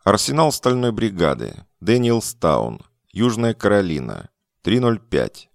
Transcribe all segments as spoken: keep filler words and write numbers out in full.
Арсенал стальной бригады. Дэниелстаун. Южная Каролина. три ноль пять.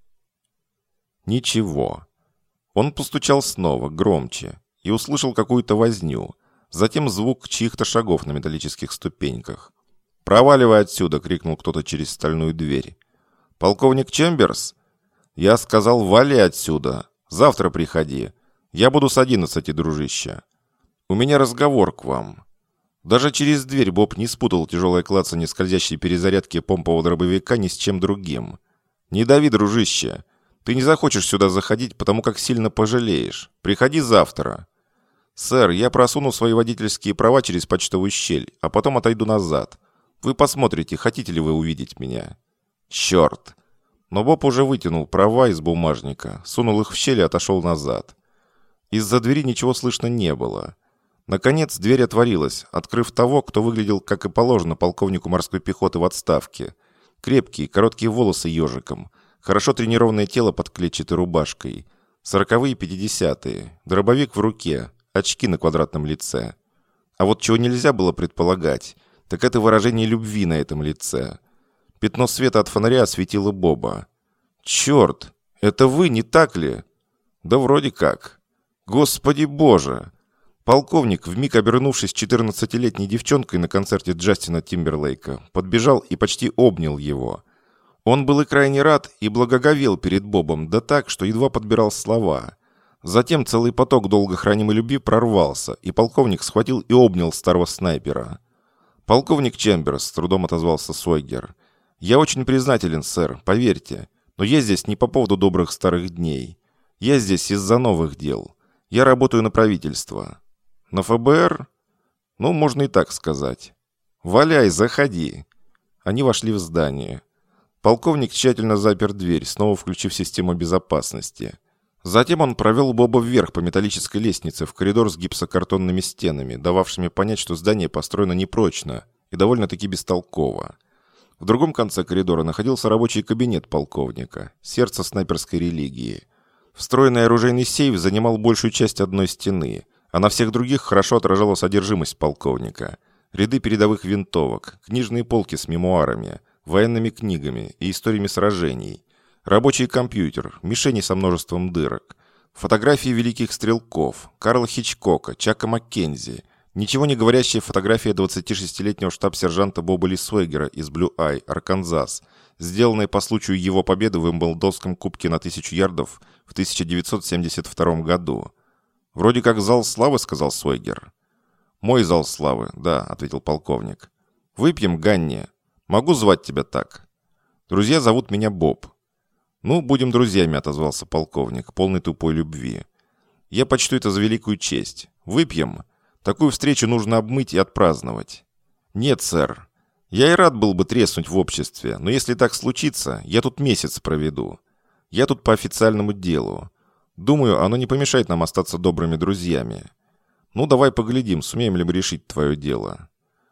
Ничего. Он постучал снова, громче, и услышал какую-то возню. Затем звук чьих-то шагов на металлических ступеньках. «Проваливай отсюда!» — крикнул кто-то через стальную дверь. «Полковник Чемберс?» «Я сказал, вали отсюда! Завтра приходи! Я буду с одиннадцати, дружище! У меня разговор к вам!» Даже через дверь Боб не спутал тяжелое клацанье скользящей перезарядки помпового дробовика ни с чем другим. «Не дави, дружище! Ты не захочешь сюда заходить, потому как сильно пожалеешь. Приходи завтра!» «Сэр, я просуну свои водительские права через почтовую щель, а потом отойду назад. Вы посмотрите, хотите ли вы увидеть меня?» «Черт!» Но Боб уже вытянул права из бумажника, сунул их в щель и отошел назад. Из-за двери ничего слышно не было. Наконец дверь отворилась, открыв того, кто выглядел, как и положено, полковнику морской пехоты в отставке. Крепкие, короткие волосы ежиком, хорошо тренированное тело под клетчатой рубашкой. Сороковые, пятидесятые, дробовик в руке, очки на квадратном лице. А вот чего нельзя было предполагать, так это выражение любви на этом лице. Пятно света от фонаря осветило Боба. «Черт! Это вы, не так ли?» «Да вроде как». «Господи боже!» Полковник, вмиг обернувшись четырнадцатилетней девчонкой на концерте Джастина Тимберлейка, подбежал и почти обнял его. Он был и крайне рад, и благоговел перед Бобом, да так, что едва подбирал слова. Затем целый поток долго хранимой любви прорвался, и полковник схватил и обнял старого снайпера. «Полковник Чемберс», — с трудом отозвался Сойгер, — «я очень признателен, сэр, поверьте, но я здесь не по поводу добрых старых дней. Я здесь из-за новых дел. Я работаю на правительство». «На ФБР?» «Ну, можно и так сказать». «Валяй, заходи». Они вошли в здание. Полковник тщательно запер дверь, снова включив систему безопасности. Затем он провел Боба вверх по металлической лестнице в коридор с гипсокартонными стенами, дававшими понять, что здание построено непрочно и довольно-таки бестолково. В другом конце коридора находился рабочий кабинет полковника, сердце снайперской религии. Встроенный оружейный сейф занимал большую часть одной стены, а на всех других хорошо отражала содержимость полковника. Ряды передовых винтовок, книжные полки с мемуарами, военными книгами и историями сражений, рабочий компьютер, мишени со множеством дырок, фотографии великих стрелков, Карла Хичкока, Чака Маккензи, ничего не говорящая фотография двадцатишестилетнего штаб-сержанта Боба Ли Сойгера из Блю-Ай, Арканзас, сделанная по случаю его победы в Уимблдонском кубке на тысячу ярдов в тысяча девятьсот семьдесят втором году. «Вроде как зал славы», — сказал Сойгер. «Мой зал славы, да», — ответил полковник. «Выпьем, Ганни. Могу звать тебя так?» «Друзья зовут меня Боб». «Ну, будем друзьями», — отозвался полковник, полный тупой любви. «Я почту это за великую честь. Выпьем. Такую встречу нужно обмыть и отпраздновать». «Нет, сэр. Я и рад был бы треснуть в обществе, но если так случится, я тут месяц проведу. Я тут по официальному делу. Думаю, оно не помешает нам остаться добрыми друзьями. Ну, давай поглядим, сумеем ли мы решить твое дело.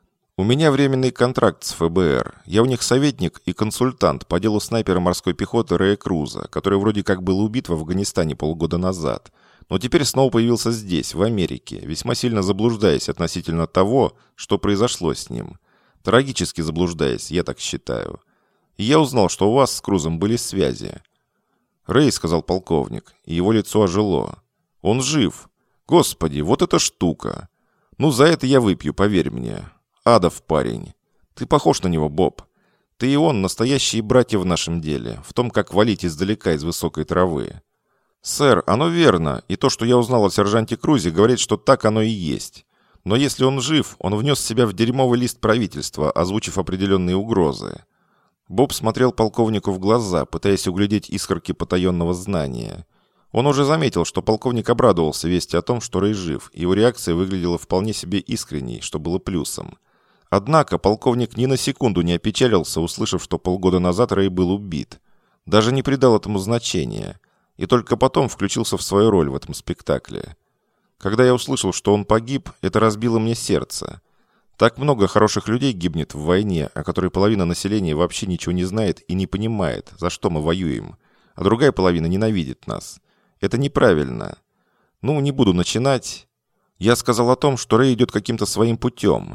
У меня временный контракт с ФБР. Я у них советник и консультант по делу снайпера морской пехоты Рэя Круза, который вроде как был убит в Афганистане полгода назад, но теперь снова появился здесь, в Америке, весьма сильно заблуждаясь относительно того, что произошло с ним. Трагически заблуждаясь, я так считаю. И я узнал, что у вас с Крузом были связи. «Рэй», — сказал полковник, и его лицо ожило. «Он жив. Господи, вот эта штука. Ну, за это я выпью, поверь мне. Адов парень. Ты похож на него, Боб. Ты и он настоящие братья в нашем деле, в том, как валить издалека из высокой травы». «Сэр, оно верно, и то, что я узнал о сержанте Крузе, говорит, что так оно и есть. Но если он жив, он внес себя в дерьмовый лист правительства, озвучив определенные угрозы». Боб смотрел полковнику в глаза, пытаясь углядеть искорки потаенного знания. Он уже заметил, что полковник обрадовался вести о том, что Рэй жив, и его реакция выглядела вполне себе искренней, что было плюсом. Однако полковник ни на секунду не опечалился, услышав, что полгода назад Рэй был убит. Даже не придал этому значения. И только потом включился в свою роль в этом спектакле. Когда я услышал, что он погиб, это разбило мне сердце. Так много хороших людей гибнет в войне, о которой половина населения вообще ничего не знает и не понимает, за что мы воюем, а другая половина ненавидит нас. Это неправильно. Ну, не буду начинать. Я сказал о том, что Рэй идет каким-то своим путем.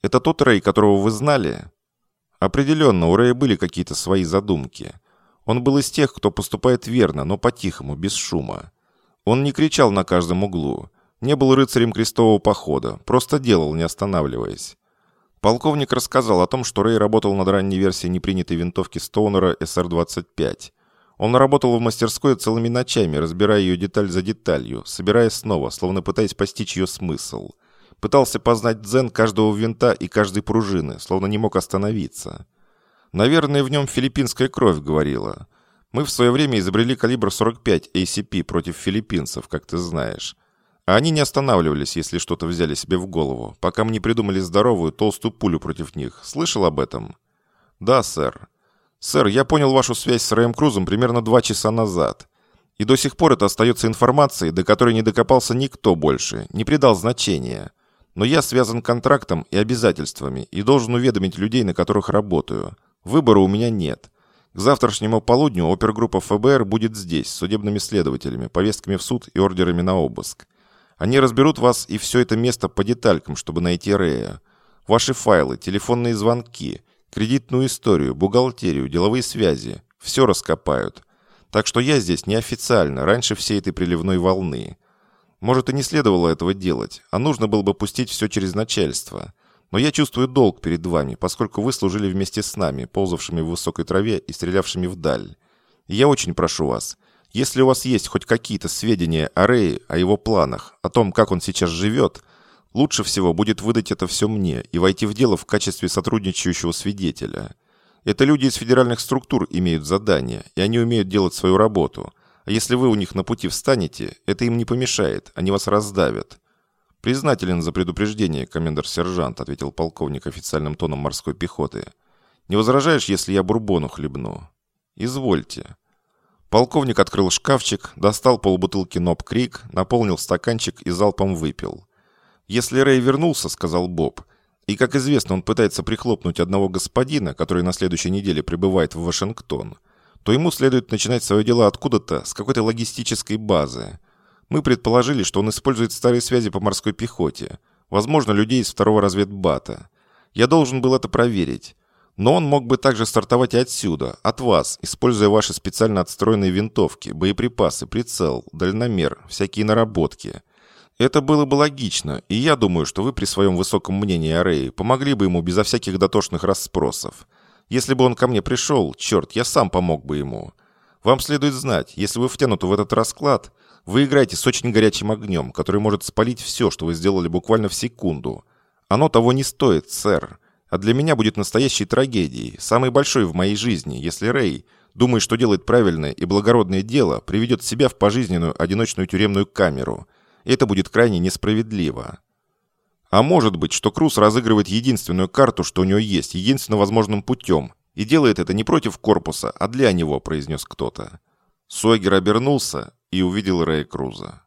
Это тот Рэй, которого вы знали?» Определенно, у Рэя были какие-то свои задумки. Он был из тех, кто поступает верно, но по-тихому, без шума. Он не кричал на каждом углу, не был рыцарем крестового похода, просто делал, не останавливаясь. Полковник рассказал о том, что Рэй работал над ранней версией непринятой винтовки Стоунера эс эр двадцать пять. Он работал в мастерской целыми ночами, разбирая ее деталь за деталью, собирая снова, словно пытаясь постичь ее смысл. Пытался познать дзен каждого винта и каждой пружины, словно не мог остановиться. Наверное, в нем филиппинская кровь говорила. Мы в свое время изобрели калибр сорок пять эй си пи против филиппинцев, как ты знаешь. А они не останавливались, если что-то взяли себе в голову, пока мы не придумали здоровую толстую пулю против них. Слышал об этом? Да, сэр. Сэр, я понял вашу связь с Рэем Крузом примерно два часа назад. И до сих пор это остается информацией, до которой не докопался никто больше, не придал значения. Но я связан контрактом и обязательствами и должен уведомить людей, на которых работаю. Выбора у меня нет. К завтрашнему полудню опергруппа эф бэ эр будет здесь, с судебными следователями, повестками в суд и ордерами на обыск. Они разберут вас и все это место по деталькам, чтобы найти Рэя. Ваши файлы, телефонные звонки, кредитную историю, бухгалтерию, деловые связи. Все раскопают. Так что я здесь неофициально, раньше всей этой приливной волны. Может, и не следовало этого делать, а нужно было бы пустить все через начальство. Но я чувствую долг перед вами, поскольку вы служили вместе с нами, ползавшими в высокой траве и стрелявшими вдаль. И я очень прошу вас, если у вас есть хоть какие-то сведения о Рэе, о его планах, о том, как он сейчас живет, лучше всего будет выдать это все мне и войти в дело в качестве сотрудничающего свидетеля. Это люди из федеральных структур имеют задания, и они умеют делать свою работу. А если вы у них на пути встанете, это им не помешает, они вас раздавят. «Признателен за предупреждение, комендор-сержант», — ответил полковник официальным тоном морской пехоты. «Не возражаешь, если я бурбону хлебну?» «Извольте». Полковник открыл шкафчик, достал полбутылки Ноб Крик, наполнил стаканчик и залпом выпил. «Если Рэй вернулся, — сказал Боб, — и, как известно, он пытается прихлопнуть одного господина, который на следующей неделе прибывает в Вашингтон, то ему следует начинать свое дело откуда-то, с какой-то логистической базы. Мы предположили, что он использует старые связи по морской пехоте, возможно, людей из второго разведбата. Я должен был это проверить. Но он мог бы также стартовать и отсюда, от вас, используя ваши специально отстроенные винтовки, боеприпасы, прицел, дальномер, всякие наработки. Это было бы логично, и я думаю, что вы при своем высоком мнении о Рэе помогли бы ему безо всяких дотошных расспросов. Если бы он ко мне пришел, черт, я сам помог бы ему. Вам следует знать, если вы втянуты в этот расклад, вы играете с очень горячим огнем, который может спалить все, что вы сделали буквально в секунду. Оно того не стоит, сэр. А для меня будет настоящей трагедией, самой большой в моей жизни, если Рэй, думая, что делает правильное и благородное дело, приведет себя в пожизненную одиночную тюремную камеру. Это будет крайне несправедливо. А может быть, что Круз разыгрывает единственную карту, что у него есть, единственно возможным путем, и делает это не против корпуса, а для него, произнес кто-то. Сойгер обернулся и увидел Рэя Круза.